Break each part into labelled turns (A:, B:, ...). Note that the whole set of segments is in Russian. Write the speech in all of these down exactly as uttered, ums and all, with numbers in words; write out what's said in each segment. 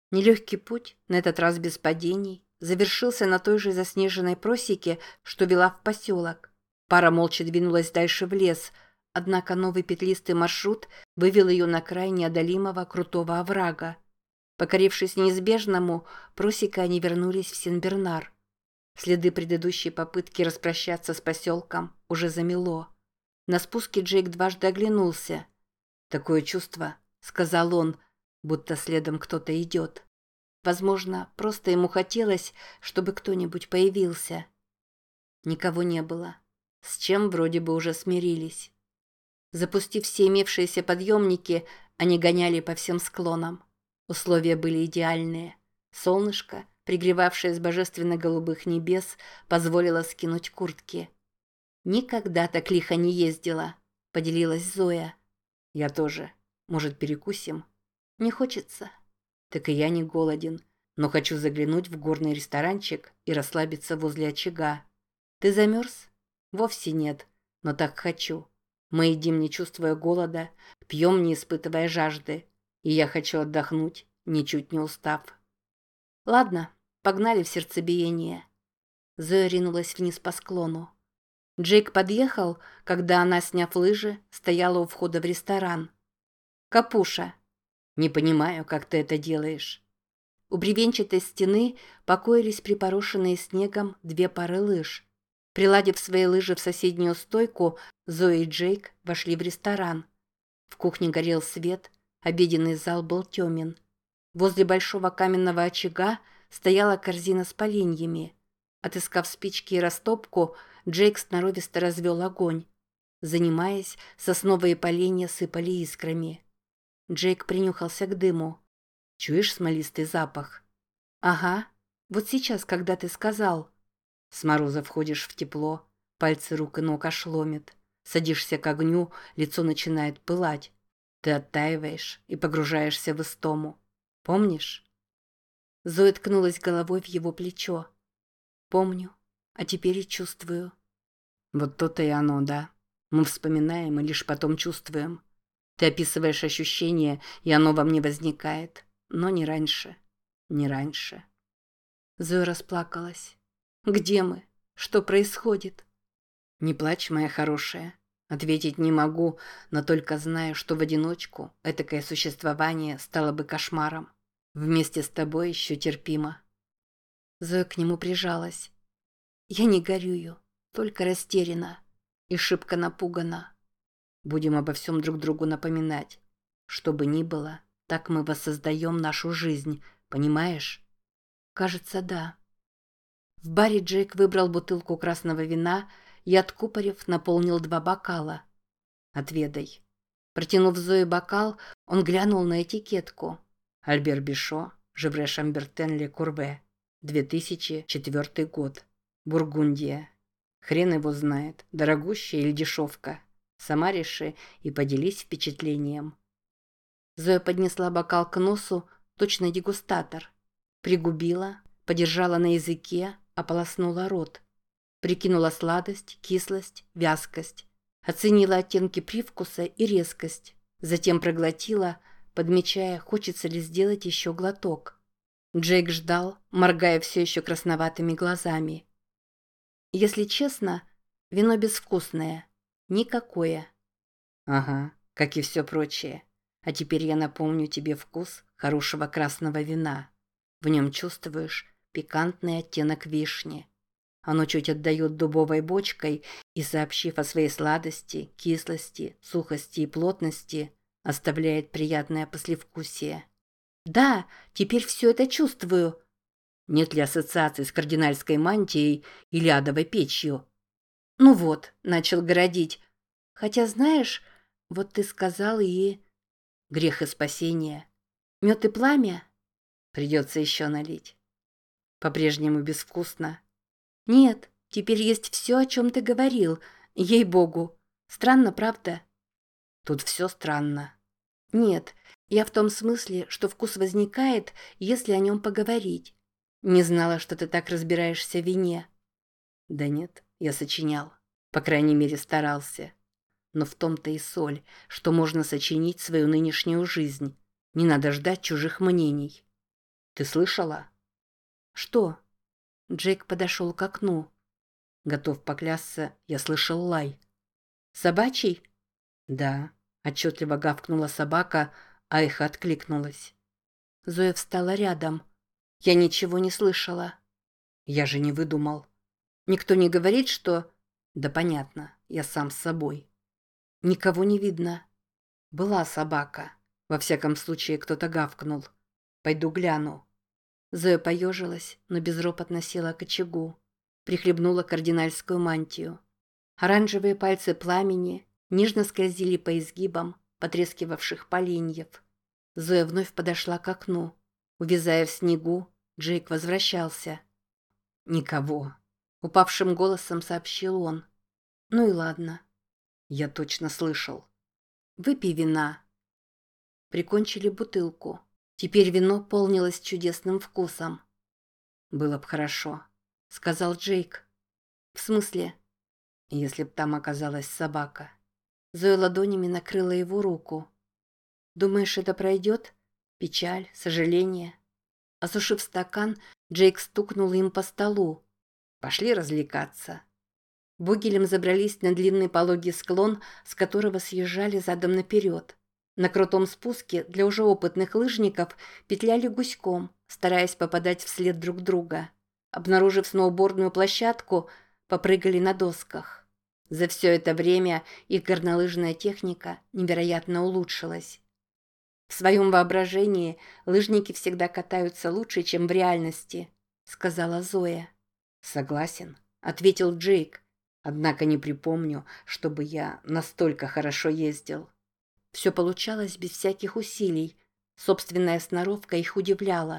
A: Нелегкий путь, на этот раз без падений, завершился на той же заснеженной просеке, что вела в поселок. Пара молча двинулась дальше в лес, однако новый петлистый маршрут вывел ее на край неодолимого крутого оврага. Покорившись неизбежному, просекой они вернулись в Сен-Бернар. Следы предыдущей попытки распрощаться с поселком уже замело. На спуске Джейк дважды оглянулся. «Такое чувство», — сказал он, — «будто следом кто-то идет». Возможно, просто ему хотелось, чтобы кто-нибудь появился. Никого не было, с чем вроде бы уже смирились. Запустив все имевшиеся подъемники, они гоняли по всем склонам. Условия были идеальные. Солнышко, пригревавшее с божественно-голубых небес, позволило скинуть куртки. «Никогда так лихо не ездила», — поделилась Зоя. «Я тоже. Может, перекусим?» «Не хочется». «Так и я не голоден, но хочу заглянуть в горный ресторанчик и расслабиться возле очага». «Ты замерз?» «Вовсе нет, но так хочу. Мы едим, не чувствуя голода, пьем, не испытывая жажды, и я хочу отдохнуть, ничуть не устав». «Ладно, погнали в сердцебиение». Зоя ринулась вниз по склону. Джейк подъехал, когда она, сняв лыжи, стояла у входа в ресторан. «Капуша». «Не понимаю, как ты это делаешь». У бревенчатой стены покоились припорошенные снегом две пары лыж. Приладив свои лыжи в соседнюю стойку, Зоя и Джейк вошли в ресторан. В кухне горел свет, обеденный зал был темен. Возле большого каменного очага стояла корзина с поленьями. Отыскав спички и растопку, Джейк сноровисто развел огонь. Занимаясь, сосновые поленья сыпали искрами. Джейк принюхался к дыму. «Чуешь смолистый запах?» «Ага. Вот сейчас, когда ты сказал». С мороза входишь в тепло, пальцы рук и ног ошломят. Садишься к огню, лицо начинает пылать. Ты оттаиваешь и погружаешься в истому. Помнишь?» Зоя ткнулась головой в его плечо. «Помню, а теперь и чувствую». «Вот то-то и оно, да. Мы вспоминаем и лишь потом чувствуем. Ты описываешь ощущение, и оно во мне возникает. Но не раньше. Не раньше». Зоя расплакалась. «Где мы? Что происходит?» «Не плачь, моя хорошая. Ответить не могу, но только знаю, что в одиночку этакое существование стало бы кошмаром. Вместе с тобой еще терпимо». Зоя к нему прижалась. «Я не горюю, только растеряна и шибко напугана. Будем обо всем друг другу напоминать. Что бы ни было, так мы воссоздаем нашу жизнь, понимаешь?» «Кажется, да». В баре Джейк выбрал бутылку красного вина и, откупорив, наполнил два бокала. «Отведай». Протянув Зое бокал, он глянул на этикетку. «Альбер Бишо, Живре Шамбертен Ле Курве, две тысячи четвёртый год. Бургундия. Хрен его знает, дорогущая или дешевка. Сама реши и поделись впечатлением». Зоя поднесла бокал к носу, точно дегустатор. Пригубила, подержала на языке, ополоснула рот. Прикинула сладость, кислость, вязкость. Оценила оттенки привкуса и резкость. Затем проглотила, подмечая, хочется ли сделать еще глоток. Джейк ждал, моргая все еще красноватыми глазами. «Если честно, вино безвкусное. Никакое». «Ага, как и все прочее. А теперь я напомню тебе вкус хорошего красного вина. В нем чувствуешь пикантный оттенок вишни. Оно чуть отдает дубовой бочкой и, сообщив о своей сладости, кислости, сухости и плотности, оставляет приятное послевкусие». «Да, теперь все это чувствую». «Нет ли ассоциации с кардинальской мантией или адовой печью?» «Ну вот», — начал городить. «Хотя, знаешь, вот ты сказал и...» «Грех и спасение». «Мед и пламя?» «Придется еще налить». «По-прежнему безвкусно». «Нет, теперь есть все, о чем ты говорил. Ей-богу. Странно, правда?» «Тут все странно». «Нет, я в том смысле, что вкус возникает, если о нем поговорить. Не знала, что ты так разбираешься в вине». «Да нет, я сочинял. По крайней мере, старался. Но в том-то и соль, что можно сочинить свою нынешнюю жизнь. Не надо ждать чужих мнений».
B: Ты слышала?
A: Что? Джейк подошел к окну.
B: Готов поклясться, я слышал лай.
A: Собачий?
B: Да, отчетливо гавкнула собака, а эхо откликнулось.
A: Зоя встала рядом. Я ничего не слышала.
B: Я же не выдумал.
A: Никто не говорит, что...
B: Да понятно, я сам с собой.
A: Никого не видно.
B: Была собака. Во всяком случае, кто-то гавкнул. Пойду гляну.
A: Зоя поежилась, но безропотно села к очагу. Прихлебнула кардинальскую мантию. Оранжевые пальцы пламени нежно скользили по изгибам потрескивавших поленьев. Зоя вновь подошла к окну. Увязая в снегу, Джейк возвращался.
B: «Никого»,
A: — упавшим голосом сообщил он. «Ну и ладно».
B: «Я точно слышал».
A: «Выпей вина». Прикончили бутылку. Теперь вино полнилось чудесным вкусом.
B: «Было б хорошо», — сказал Джейк.
A: «В смысле?»
B: «Если б там оказалась собака».
A: Зоя ладонями накрыла его руку. «Думаешь, это пройдет? Печаль, сожаление?» Осушив стакан, Джейк стукнул им по столу.
B: «Пошли развлекаться».
A: Бугелем забрались на длинный пологий склон, с которого съезжали задом наперед. На крутом спуске для уже опытных лыжников петляли гуськом, стараясь попадать вслед друг друга. Обнаружив сноубордную площадку, попрыгали на досках. За все это время их горнолыжная техника невероятно улучшилась. В своем воображении лыжники всегда катаются лучше, чем в реальности, сказала Зоя.
B: Согласен, ответил Джейк. Однако не припомню, чтобы я настолько хорошо ездил.
A: Все получалось без всяких усилий. Собственная сноровка их удивляла.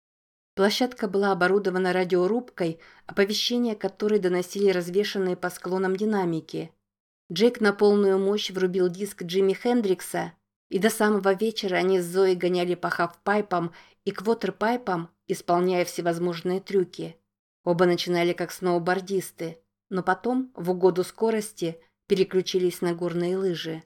A: Площадка была оборудована радиорубкой, оповещения которой доносили развешанные по склонам динамики. Джейк на полную мощь врубил диск Джимми Хендрикса, и до самого вечера они с Зоей гоняли по хафпайпам и квотерпайпам, исполняя всевозможные трюки. Оба начинали как сноубордисты, но потом, в угоду скорости, переключились на горные лыжи.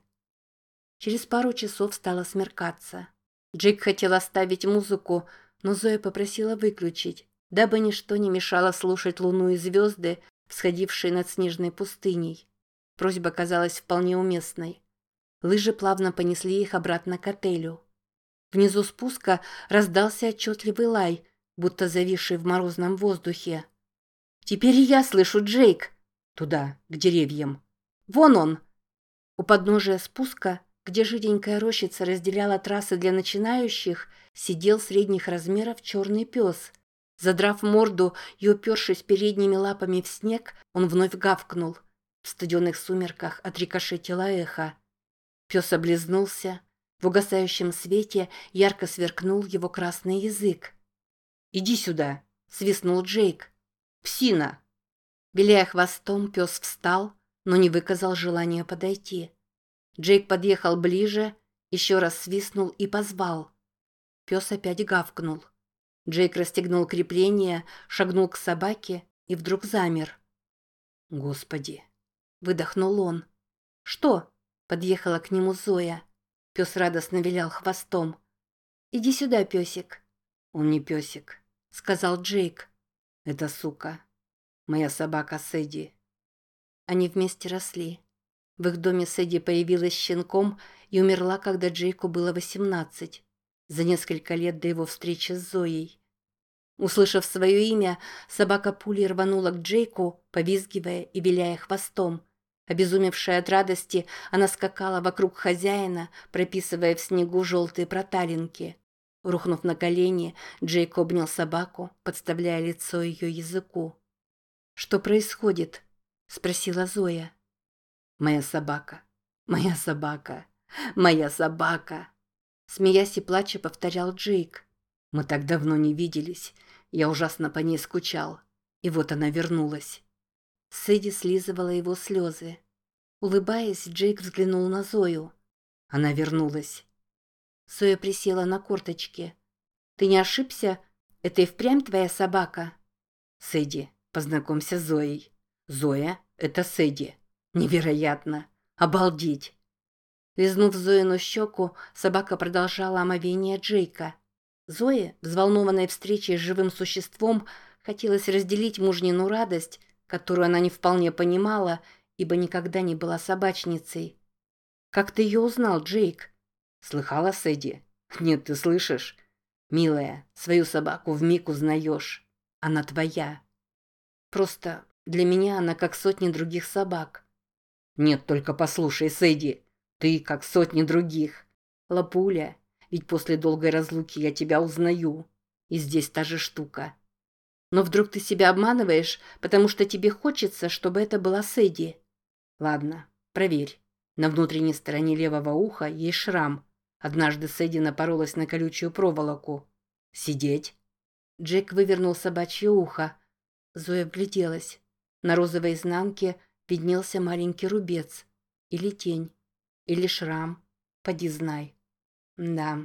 A: Через пару часов стало смеркаться. Джейк хотел оставить музыку, но Зоя попросила выключить, дабы ничто не мешало слушать луну и звезды, всходившие над снежной пустыней. Просьба казалась вполне уместной. Лыжи плавно понесли их обратно к отелю. Внизу спуска раздался отчетливый лай, будто зависший в морозном воздухе. «Теперь и я слышу, Джейк!»
B: «Туда, к деревьям».
A: «Вон он!» У подножия спуска, где жиденькая рощица разделяла трассы для начинающих, сидел средних размеров черный пес. Задрав морду и упершись передними лапами в снег, он вновь гавкнул. В студеных сумерках отрикошетило эхо. Пес облизнулся. В угасающем свете ярко сверкнул его красный язык.
B: «Иди сюда!»
A: — свистнул Джейк.
B: «Псина!»
A: Виляя хвостом, пес встал, но не выказал желания подойти. Джейк подъехал ближе, еще раз свистнул и позвал. Пес опять гавкнул. Джейк расстегнул крепление, шагнул к собаке и вдруг замер.
B: «Господи!»
A: — выдохнул он. «Что?» — подъехала к нему Зоя. Пес радостно вилял хвостом. «Иди сюда, песик».
B: «Он не песик»,
A: — сказал Джейк.
B: «Это сука. Моя собака Сэдди».
A: Они вместе росли. В их доме Сэдди появилась щенком и умерла, когда Джейку было восемнадцать, за несколько лет до его встречи с Зоей. Услышав свое имя, собака пулей рванула к Джейку, повизгивая и виляя хвостом. Обезумевшая от радости, она скакала вокруг хозяина, прописывая в снегу желтые проталинки. Рухнув на колени, Джейк обнял собаку, подставляя лицо ее языку. «Что происходит?» — спросила Зоя.
B: «Моя собака, моя собака, моя собака!»
A: Смеясь и плача, повторял Джейк.
B: «Мы так давно не виделись. Я ужасно по ней скучал. И вот она вернулась».
A: Сэдди слизывала его слезы. Улыбаясь, Джейк взглянул на Зою.
B: Она вернулась.
A: Зоя присела на корточки. «Ты не ошибся? Это и впрямь твоя собака?»
B: «Сэдди, познакомься с Зоей. Зоя — это Сэдди. Невероятно! Обалдеть!»
A: Лизнув Зоину щеку, собака продолжала омовение Джейка. Зое, взволнованной встречей с живым существом, хотелось разделить мужнину радость, которую она не вполне понимала, ибо никогда не была собачницей. «Как ты ее узнал, Джейк?»
B: «Слыхала, Сэдди?» «Нет, ты слышишь? Милая, свою собаку вмиг узнаешь. Она твоя».
A: «Просто для меня она как сотни других собак».
B: «Нет, только послушай, Сэдди, ты как сотни других. Лапуля, ведь после долгой разлуки я тебя узнаю. И здесь та же штука».
A: «Но вдруг ты себя обманываешь, потому что тебе хочется, чтобы это была Сэдди?»
B: «Ладно, проверь. На внутренней стороне левого уха есть шрам. Однажды Сэдди напоролась на колючую проволоку. Сидеть».
A: Джек вывернул собачье ухо. Зоя вгляделась. На розовой изнанке виднелся маленький рубец. Или тень. Или шрам. Поди знай.
B: Да,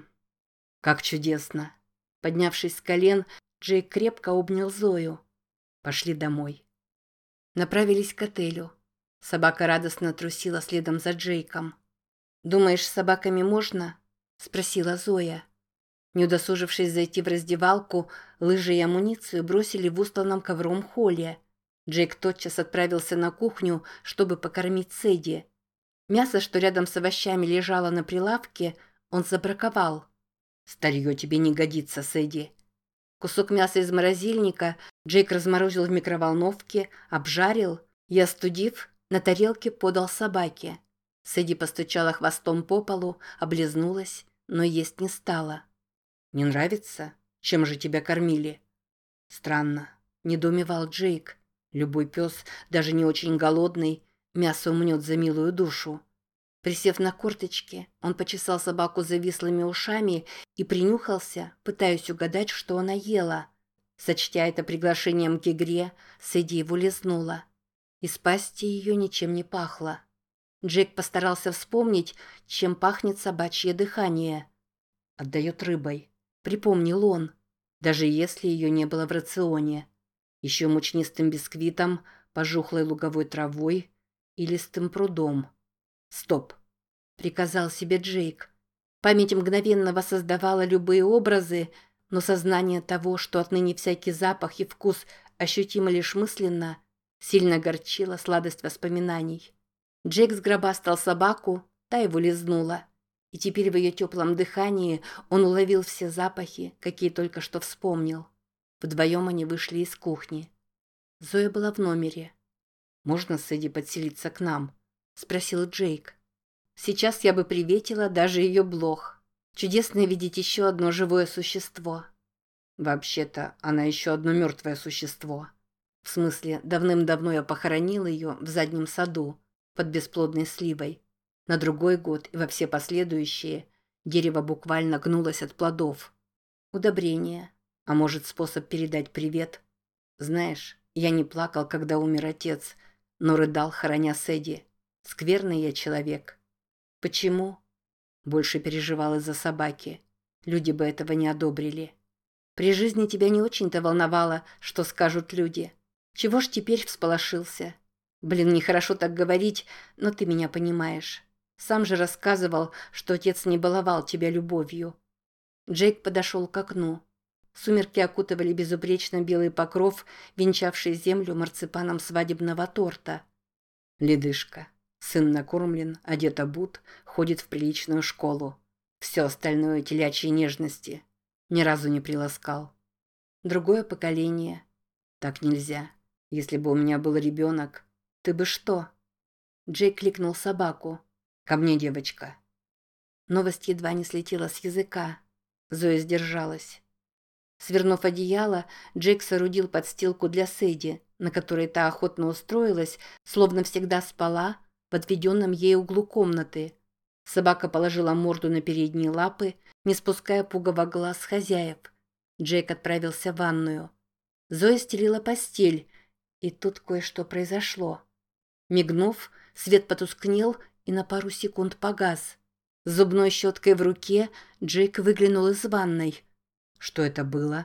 B: как чудесно.
A: Поднявшись с колен, Джейк крепко обнял Зою.
B: Пошли домой.
A: Направились к отелю. Собака радостно трусила следом за Джейком. «Думаешь, с собаками можно?» – спросила Зоя. Не удосужившись зайти в раздевалку, лыжи и амуницию бросили в устланном ковром холле. Джейк тотчас отправился на кухню, чтобы покормить Сэдди. Мясо, что рядом с овощами лежало на прилавке, он забраковал.
B: «Старье тебе не годится, Сэдди».
A: Кусок мяса из морозильника Джейк разморозил в микроволновке, обжарил и, остудив, на тарелке подал собаке. Сэдди постучала хвостом по полу, облизнулась, но есть не стала.
B: «Не нравится? Чем же тебя кормили?»
A: «Странно», – недоумевал Джейк.
B: «Любой пес, даже не очень голодный, мясо умнет за милую душу».
A: Присев на корточки, он почесал собаку завислыми ушами и принюхался, пытаясь угадать, что она ела. Сочтя это приглашением к игре, Сэдди его лизнула. Из пасти ее ничем не пахло. Джек постарался вспомнить, чем пахнет собачье дыхание.
B: «Отдает рыбой»,
A: — припомнил он,
B: даже если ее не было в рационе. Еще мучнистым бисквитом, пожухлой луговой травой и листым прудом. «Стоп!»
A: — приказал себе Джейк. Память мгновенно воссоздавала любые образы, но сознание того, что отныне всякий запах и вкус ощутимы лишь мысленно, сильно горчило сладость воспоминаний. Джейк сгробастал собаку, та его лизнула. И теперь в ее теплом дыхании он уловил все запахи, какие только что вспомнил. Вдвоем они вышли из кухни. Зоя была в номере.
B: «Можно, Сэдди, подселиться к нам?»
A: – спросил Джейк. «Сейчас я бы приветила даже ее блох. Чудесно видеть еще одно живое существо».
B: «Вообще-то, она еще одно мертвое существо.
A: В смысле, давным-давно я похоронил ее в заднем саду, под бесплодной сливой. На другой год и во все последующие дерево буквально гнулось от плодов. Удобрение. А может, способ передать привет? Знаешь, я не плакал, когда умер отец, но рыдал, хороня Сэдди. Скверный я человек». «Почему?» «Больше переживал из-за собаки. Люди бы этого не одобрили. При жизни тебя не очень-то волновало, что скажут люди. Чего ж теперь всполошился? Блин, нехорошо так говорить, но ты меня понимаешь. Сам же рассказывал, что отец не баловал тебя любовью». Джейк подошел к окну. Сумерки окутывали безупречно белый покров, венчавший землю марципаном свадебного торта.
B: «Ледышка. Сын накормлен, одет обут, ходит в приличную школу. Все остальное телячьи нежности. Ни разу не приласкал.
A: Другое поколение.
B: Так нельзя. Если бы у меня был ребенок,
A: ты бы что?» Джейк кликнул собаку.
B: «Ко мне, девочка».
A: Новость едва не слетела с языка. Зоя сдержалась. Свернув одеяло, Джейк соорудил подстилку для Сэдди, на которой та охотно устроилась, словно всегда спала, в отведенном ей углу комнаты. Собака положила морду на передние лапы, не спуская пугого глаз с хозяев. Джейк отправился в ванную. Зоя стелила постель, и тут кое-что произошло. Мигнув, свет потускнел и на пару секунд погас. С зубной щеткой в руке Джейк выглянул из ванной.
B: «Что это было?»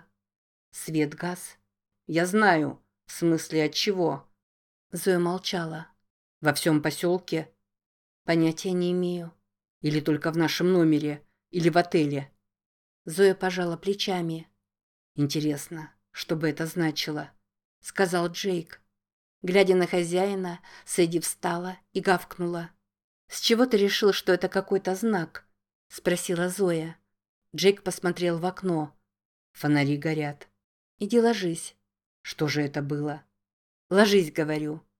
A: Свет гас.
B: «Я знаю. В смысле, от чего?»
A: Зоя молчала.
B: «Во всем поселке?»
A: «Понятия не имею».
B: «Или только в нашем номере? Или в отеле?»
A: Зоя пожала плечами.
B: «Интересно, что бы это значило?»
A: — сказал Джейк. Глядя на хозяина, Сэдди встала и гавкнула. «С чего ты решил, что это какой-то знак?» — спросила Зоя. Джейк посмотрел в окно.
B: «Фонари горят».
A: «Иди ложись».
B: «Что же это было?»
A: «Ложись, говорю».